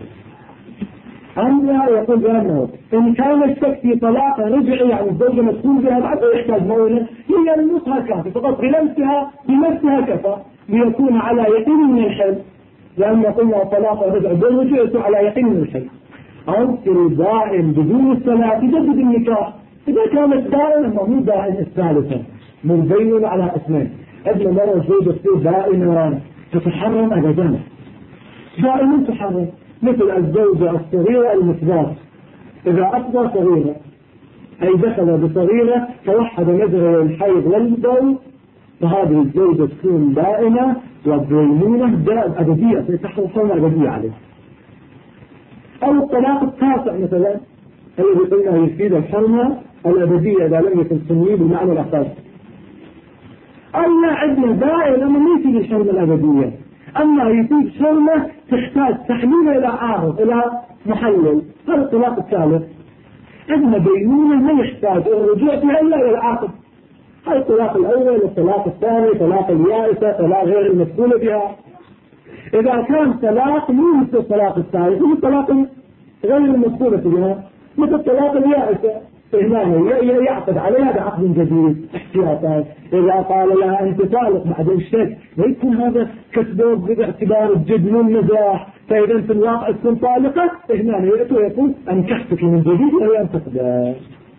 S1: أما يقول بأنه إن كان الشك في طلاق رجعي يعني الزوجة مسؤول بها بعد يحتاج مولى هي المسها كافي فقط بلمسها كفى ليكون على يقين من الحل. لأن قلنا الطلاق والرجع بالرجوع على يقين من الحي. أو في الدائم بدون الصلاة تجدد النكاح. إذا كانت دائمة مو دائم الثالثة منبين على اسمين. ابن مرة زوجة فيه دائما تتحرم أبدا، دائما تحرم، مثل الزوجة الصغيرة المثبات إذا أفضى صغيرة أي دخل بصغيرة توحد نزغ الحيض والبول، فهذه الزوجة تكون دائمة والدينونة دائم أبدية تحرم أبدية عليه. أو الطلاق التاسع مثلا الذي قلنا يفيد الحرمة الأبدية إذا لم يكن سنوي بالمعنى الأساسي. أما عندنا دائما ما يفيد الحرمة الأبدية، أما يفيد حرمة تحتاج تحليل إلى عارض إلى محلل. هذا الطلاق الثالث. عندنا دينونة ما يحتاج الرجوع فيها إلا إلى العاقب. هذا الطلاق الأول، الطلاق الثاني، طلاق اليائسة، طلاق غير المسؤول بها. إذا كان طلاق مو مثل الطلاق الثالث، هو طلاق غير المسؤول بها مثل الطلاق اليائسة، هنا يعقد عليها بعقد جديد احتياطات. إذا قال لها أنت طالق بعد الشك لا يكون هذا كسبوك باعتبار الجد والمزاح، فإذا في الواقع تكون طالقة هنا يأتي ويقول أنكحتك من جديد وهي أن تقدر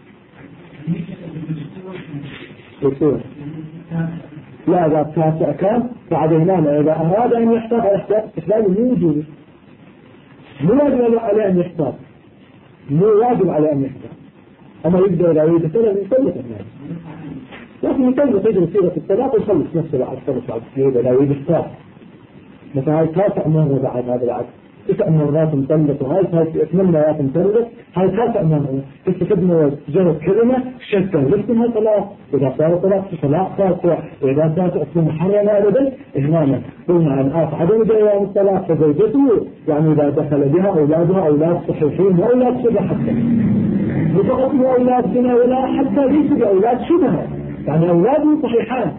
S1: يصير. لا إذا التاسع كان بعد هنا إذا أراد أن يحتاج استحلال مو وجوده، مو واجب عليه أن يحتاج، مو واجب على أن يحتاج. أما يبدأ إذا يريد الطلاق يطلق الناس، لكن يطلق يجري سيرة الطلاق ويخلص نفسه بعد خلص إذا يريد الطلاق. مثلا هاي 9 مرة بعد هذا العقد 9 مرات مطلق، وهاي 8 مرات مطلق، هاي 9 مرات استخدموا جرد كلمة شكل لكن هاي طلاق. إذا صار طلاق قاطع، وإذا كانت أصلا محرمة أبدا إهماما. قلنا عن عدم دوام الطلاق فزوجته يعني إذا دخل بها أولادها أولاد صحيحين وأولاد شبه حتى فقط مو أولاد زنا ولا حتى ليس بأولاد شبه، يعني أولاد صحيحان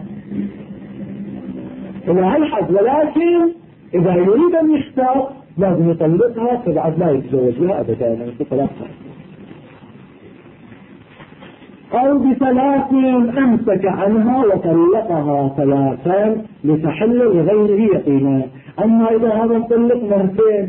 S1: إلى هالحد. ولكن إذا يريد أن يختار لازم يطلقها فبعد لا يتزوج بها أبدا يعني في طلاقها. أو بثلاث أمسك عنها وطلقها 3 لتحل لغيره يقينا. أما إذا هذا مطلق مرتين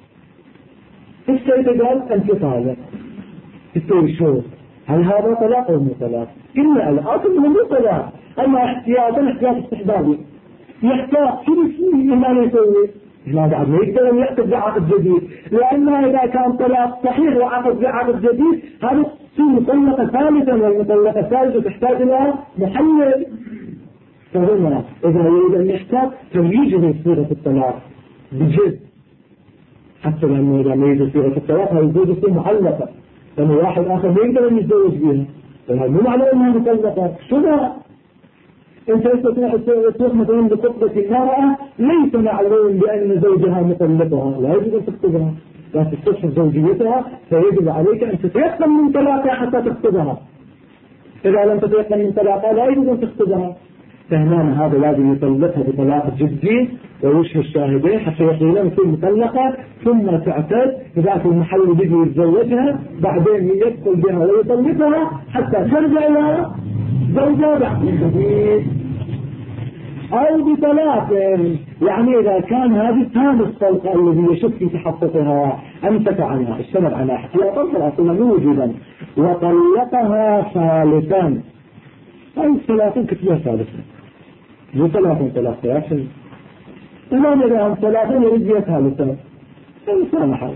S1: الشيء قال أنت طالق تسوي شو؟ هل هذا طلاق أو مو طلاق؟ إلا الأصل مو طلاق، أما احتياطا احتياط استحبابي يحتاج كل شيء ما يسوي. لا بعد ما يقدر يعقد بعقد جديد، لأنه إذا كان طلاق صحيح وعقد بعقد جديد هذا تصير مطلقة ثالثة، والمطلقة الثالثة تحتاج إلى محلل. فهنا إذا يريد أن يحتاج فليجري صيغة الطلاق بجد، حتى لأنه إذا ما يجري صيغة الطلاق هيزوج تصير معلقة، لأنه واحد آخر ما يقدر يتزوج بها، فهذا مو معنى أنها مطلقة. شو ده؟ انت تروح مثلا بخطبة المرأة ليس معلوم بأن زوجها مطلقها، لا يجب أن تخطبها، لا تستشهد زوجيتها، فيجب عليك أن تتيقن من طلاقها حتى تخطبها. إذا لم تتيقن من طلاقها لا يجب أن تخطبها. فهنا هذا لازم يطلقها بطلاق جدي ويشهد الشاهدين حتى يقولون تكون مطلقة ثم تعتد. إذا في المحل بيجي يتزوجها بعدين يدخل بها ويطلقها حتى ترجع إلى زوجها بعد جديد. أو بثلاث يعني إذا كان هذه ثالث طلقة الذي يشك في تحققها أمسك عنها السبب عنها احتياطا فالأصل موجودا وطلقها ثالثا. أي 30 كتبها ثالثا مو 30 طلاق يا أخي، إذا بدأهم 30 يريد بها ثالثا سامحة.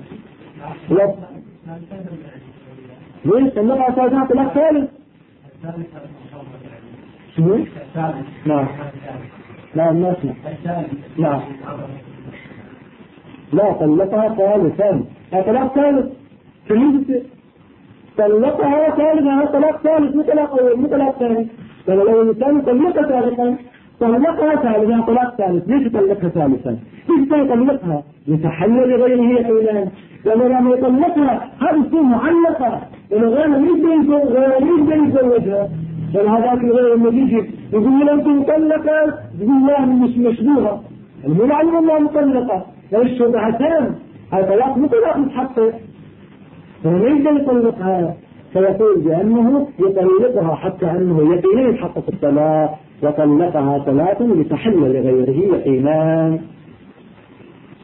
S1: ليش طلقها ثالثا طلاق ثالث؟ شنو؟ نعم نعم ما اسمع. نعم لا طلقها ثالثا، طلاق ثالث تريد طلقها ثالثا، طلاق ثالث مو طلاق أول مو طلاق ثاني. لو الإنسان طلقها ثالثا طلقها ثالثا طلاق ثالث. ليش يطلقها ثالثا؟ ليش يطلقها؟ يتحلل لغيره يقينا، لأنه لما يطلقها هذه تصير معلقة ولغيره يقدر يتزوجها. فهذاك الغير لما يجي يقول له أنت مطلقة يقول لا مش مشبوهة، مو معلوم أنها مطلقة، ليش شبهتين هذا طلاق مو طلاق متحقق، فما يقدر يطلقها. فيقول بأنه يطلقها حتى أنه يقينا يتحقق الطلاق وطلقها 3 لتحل لغيره يقينا.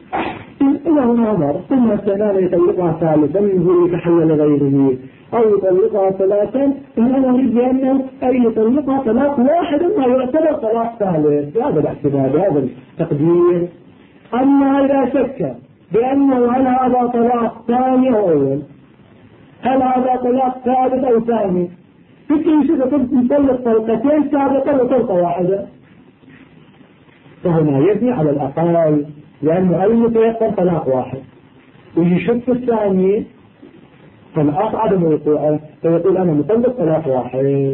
S1: إذا هنا نظر ثم الثانان يطلقها ثالثا من دون يتحول غيره أو يطلقها ثلاثا فهنا نريد بأنه أي يطلقها طلاق واحد ما يعتبر طلاق ثالث بهذا الاعتبار بهذا التقدير. أما إذا شك بأنه هل هذا طلاق ثاني أو أول، هل هذا طلاق ثالث أو ثاني، فكرة شكا نطلق طلقتين سابقا وطلقة واحدة، فهنا يبني على الأقل لأنه المتيقن طلاق واحد ويشك الثاني فالآخر عدم وقوعه فيقول أنا مطلق طلاق واحد.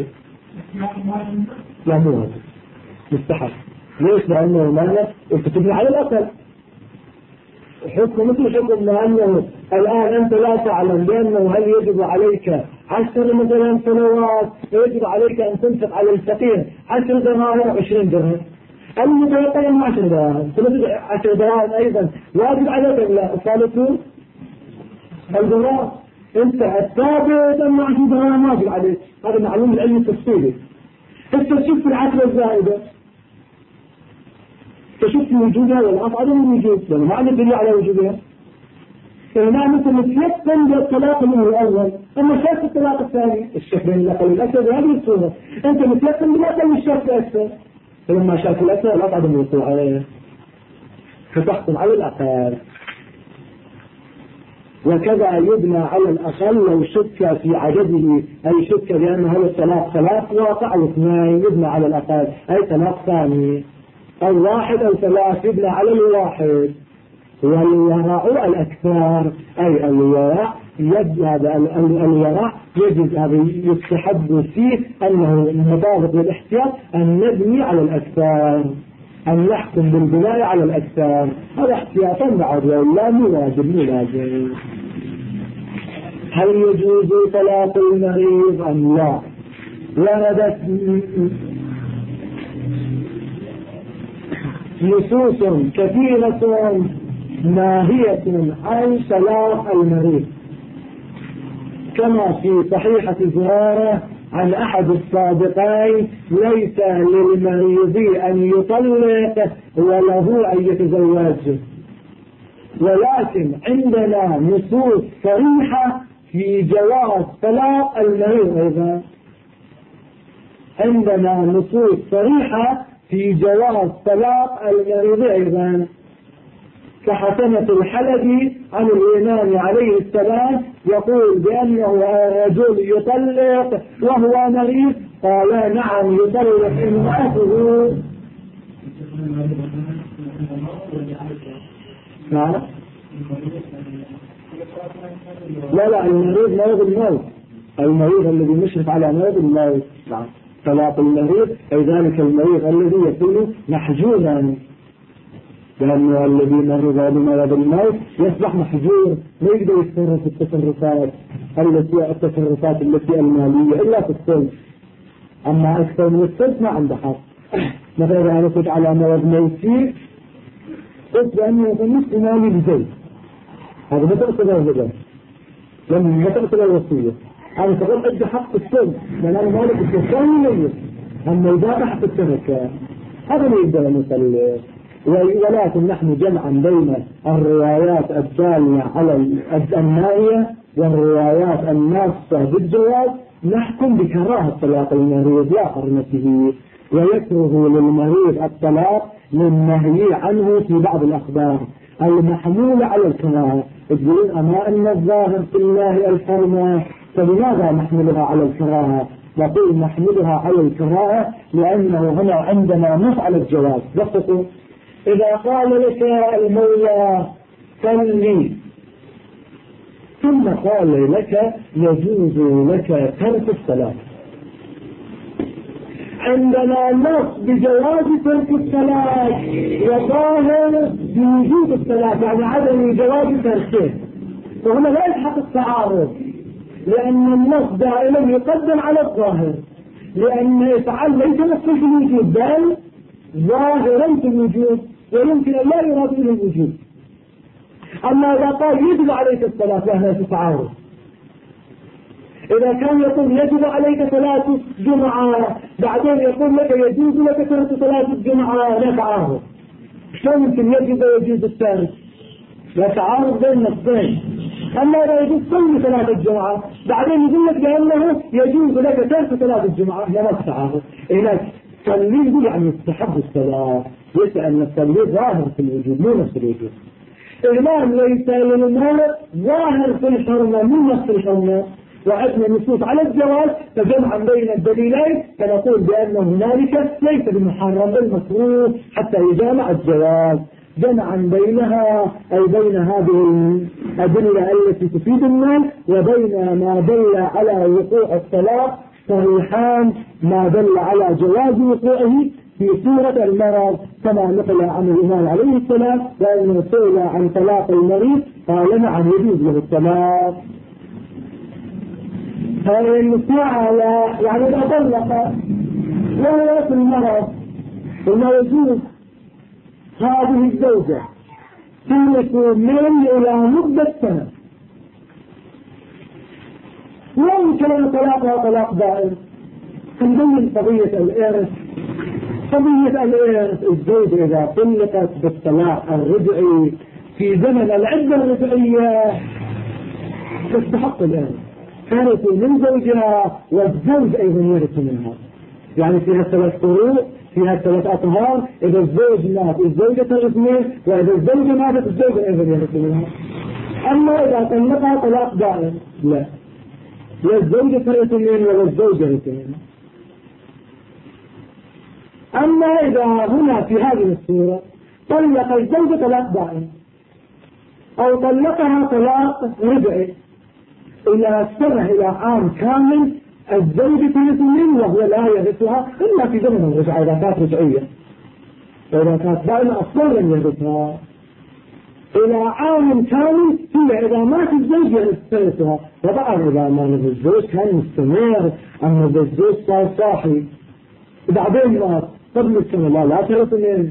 S1: لا مو هذا مستحق. ليش؟ لأنه ماذا؟ أنت تبني على الأقل حكم مثل حكم لأنه الآن أنت لا تعلم بأنه هل يجب عليك 10 مثلا سنوات ويجب عليك أن تنفق على الفقير 10 دراهم أو 20 درهم. المتيقن 10 دراهم 10 دراهم أيضا واجب عليك لا أصالته الدراهم أنت الثابت أن 10 دراهم واجب عليك. هذا معلوم العلم التفصيلي. أنت تشوف العشرة الزائدة تشوف وجودها والأصل عدم الوجود لأنه ما عندك دليل على وجودها. فهنا مثل متيقن بالطلاق الأول أما شاك الطلاق الثاني الشك بين الأقل والأكثر بهذه الصورة أنت متيقن بالأقل والشك الأكثر فلما شاك الأكثر الأصل عدم الوقوع عليه فتحكم على الأقل. وكذا يبنى على الأقل لو شك في عدده أي شك بأن هذا الطلاق ثلاث واقع أو اثنين يبنى على الأقل أي طلاق ثاني أو واحد أو ثلاث يبنى على الواحد. والوراء الأكثر أي الوراء الوراء يجب أن يستحب فيه أنه مطابق للاحتياط أن نبني على الأكثر أن نحكم بالبناء على الأكثر. هذا احتياطا بعد ولا مو لازم. هل يجوز طلاق المريض أم لا؟ وردت نصوص كثيرة ناهية عن طلاق المريض كما في صحيحة زرارة عن أحد الصادقين ليس للمريض أن يطلق وله أن يتزوج. ولكن عندنا نصوص صريحة في جواز طلاق المريض أيضا. عندنا نصوص صريحة في جواز طلاق المريض أيضا كحسنة الحلبي عن الإمام عليه السلام يقول بأنه الرجل يطلق وهو مريض قال نعم يطلق امرأته. نعم لا المريض مريض الموت المريض الذي مشرف على مرض الموت. نعم طلاق المريض أي ذلك المريض الذي يكون محجورا لأنه الذي مرض بمرض الموت يصبح محجور لا يقدر يتصرف في التصرفات التي المالية إلا في الثلث. أما أكثر من الثلث ما عنده حق. مثلا أنا كنت على مرض موتي قلت بأنه نصف مالي بزيت هذا ما تقصده الهدف لما ما تقصده الوصية أنا تقول أدي حق الثلث لأن أنا مالك الثلث أما إذا حق التركة هذا ما يقدر نسلم. ولكن نحن جمعا بين الروايات الدالة على النائية والروايات الناصة بالجواز نحكم بكراهة طلاق المريض لا حرمته ويكره للمريض الطلاق للنهي عنه في بعض الأخبار المحمولة على الكراهة. تقولون أما أن الظاهر في الله الحرمة فلماذا نحملها على الكراهة؟ نقول نحملها على الكراهة لأنه هنا عندنا نص على الجواز. بسطوا إذا قال لك المولى صلي ثم قال لك يجوز لك ترك الصلاة عندنا نص بجواز ترك الصلاة وظاهر بوجود الصلاة يعني عدم جواز تركه وهنا لا يلحق التعارض لأن النص دائما يقدم على الظاهر لأن يفعل ليس نص في الوجود بل ظاهرا في الوجود ويمكن أن لا يراد إلى الوجود. أما إذا قال يجب عليك الصلاة فهذا تتعارض. إذا كان يقول يجب عليك صلاة الجمعة بعدين يقول لك يجوز لك صلاة الجمعة لا تعارض. شو يمكن يجب ويجوز الثالث؟ لا تعارض بين نصين. أما إذا يجوز صلي صلاة الجمعة بعدين يقول لك بأنه يجوز لك ترك صلاة الجمعة، لا تعارض. هناك صلي يقول يعني يستحب الصلاة، يسأل الصلي ظاهر في الوجود مو نفس الوجود. الإمام ليس للمال ظاهر في الحرمة مو نفس الحرمة، وعدنا نصوص على الجواز، فجمعا بين الدليلين فنقول بأن هنالك ليس بمحرم بل مكروه حتى يجامع الجواز. جمعا بينها أي بين هذه الأدلة التي تفيد المال وبين ما دل على وقوع الطلاق صحيحان، ما دل على جواز وقوعه في سورة المرض كما نقل عن الإمام عليه السلام، وأنه سئل عن طلاق المريض قال نعم يجوز له الطلاق. فإن فعل يعني إذا طلق وهو في المرض ثم يجوز هذه الزوجة من إلى مدة سنة، ويمكن أن طلاقها طلاق دائم. نبين قضية الإرث. قضية الإرث الزوجة إذا طلقت بالطلاق الرجعي في زمن العدة الرجعية تستحق الإرث، ترث من زوجها والزوج أيضا يرث منها، يعني فيها 3 فروع، فيها 3 أطهار. إذا الزوج مات الزوجة ترث منه، وإذا الزوجة ماتت الزوجة أيضا يرث منها. أما إذا طلقها طلاق دائم لا الزوجة ترث منه ولا الزوج يرث منه. أما إذا هنا في هذه الصورة طلق الزوجة طلاق دائم أو طلقها طلاق رجعي إلى سنة إلى عام كامل، الزوجة ترث منه وهو لا يرثها إلا في زمن الرجعة إذا كانت رجعية، وإذا كانت دائما أصلا لم يرثها إلى عام كامل. هي إذا مات الزوج يرثها. طبعا إذا مرض الزوج كان مستمر، أما الزوج صار صاحي بعدين مات قبل السنة لا ترث منه.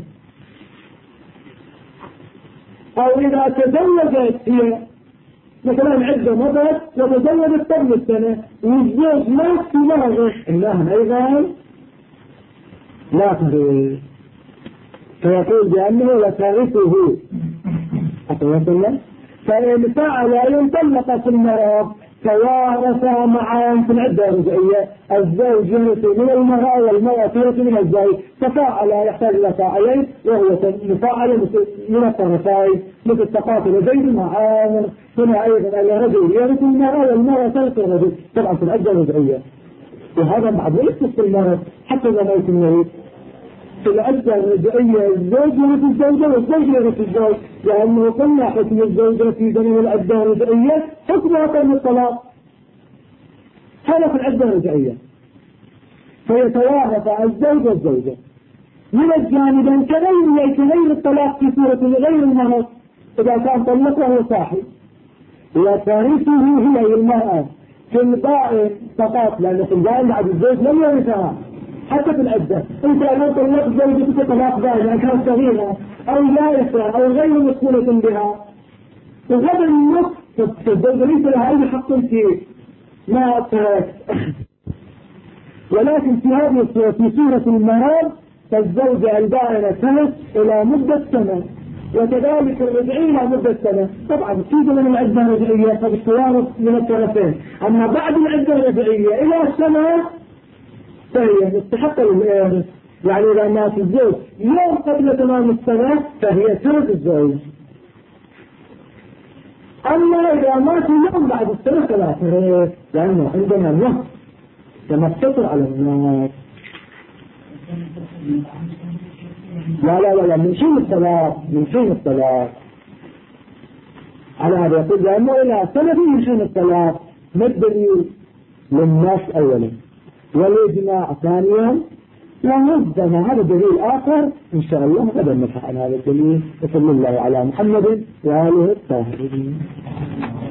S1: أو إذا تزوجت هي مثلا عدة مضت وتزوجت قبل السنة والزوج مات في مرضه إنها أيضا لا ترث، فيقول بأنه لا ترثه. فإن فعل إن طلق في المرض توارثا معا في العدة الرجعية، الزوج يرث من المرأة والمرأة ترث من الزوج، تفاعل يحتاج إلى فاعلين وهو مفاعل من الطرفين مثل تقاتل زيد مع عامر. هنا أيضا الرجل يرث المرأة والمرأة ترث الرجل طبعا في العدة الرجعية، وهذا بعد ليس في المرض حتى إذا ما يتم في العدة الرجعية الزوج يرث الزوجة والزوج يرث الزوج، لأنه قلنا حكم الزوجة في زمن العدة الرجعية حكمها قبل الطلاق، هذا في العدة الرجعية. فيتوارث الزوج والزوجة من الجانبين كغير الطلاق في صورة غير المرض. إذا كان طلق وهو صاحي وترثه هي المرأة في البائن فقط، لأن في البائن بعد الزوج لم يرثها حتى في العدة. انت لو طلقت زوجتك طلاق دائم ان كانت صغيرة او يائسة او غير مسؤولة بها، وغدا النص الزوجة ليس لها اي حق في ما تركت. ولكن في هذه الصورة في سورة المرض فالزوجة البائنة ترث الى مدة سنة، وكذلك الرجعي الى مدة سنة. طبعا في زمن العدة الرجعية فبالتوارث من الطرفين، اما بعد العدة الرجعية الى سنة فهي مستحقة للإرث. يعني إذا مات الزوج يوم قبل تمام السنة فهي ترث الزوج، أما إذا مات يوم بعد السنة فلا ترث، لأنه عندنا نص كما اقتصر على الناس. لا من حين الطلاق على هذا يقول لأنه إلى سنة من حين الطلاق. ما الدليل للناس أولا والإجماع ثانيا وربما هذا دليل آخر إن شاء الله غدا نفعل هذا الدليل. وصلى الله على محمد وآله الطاهرين.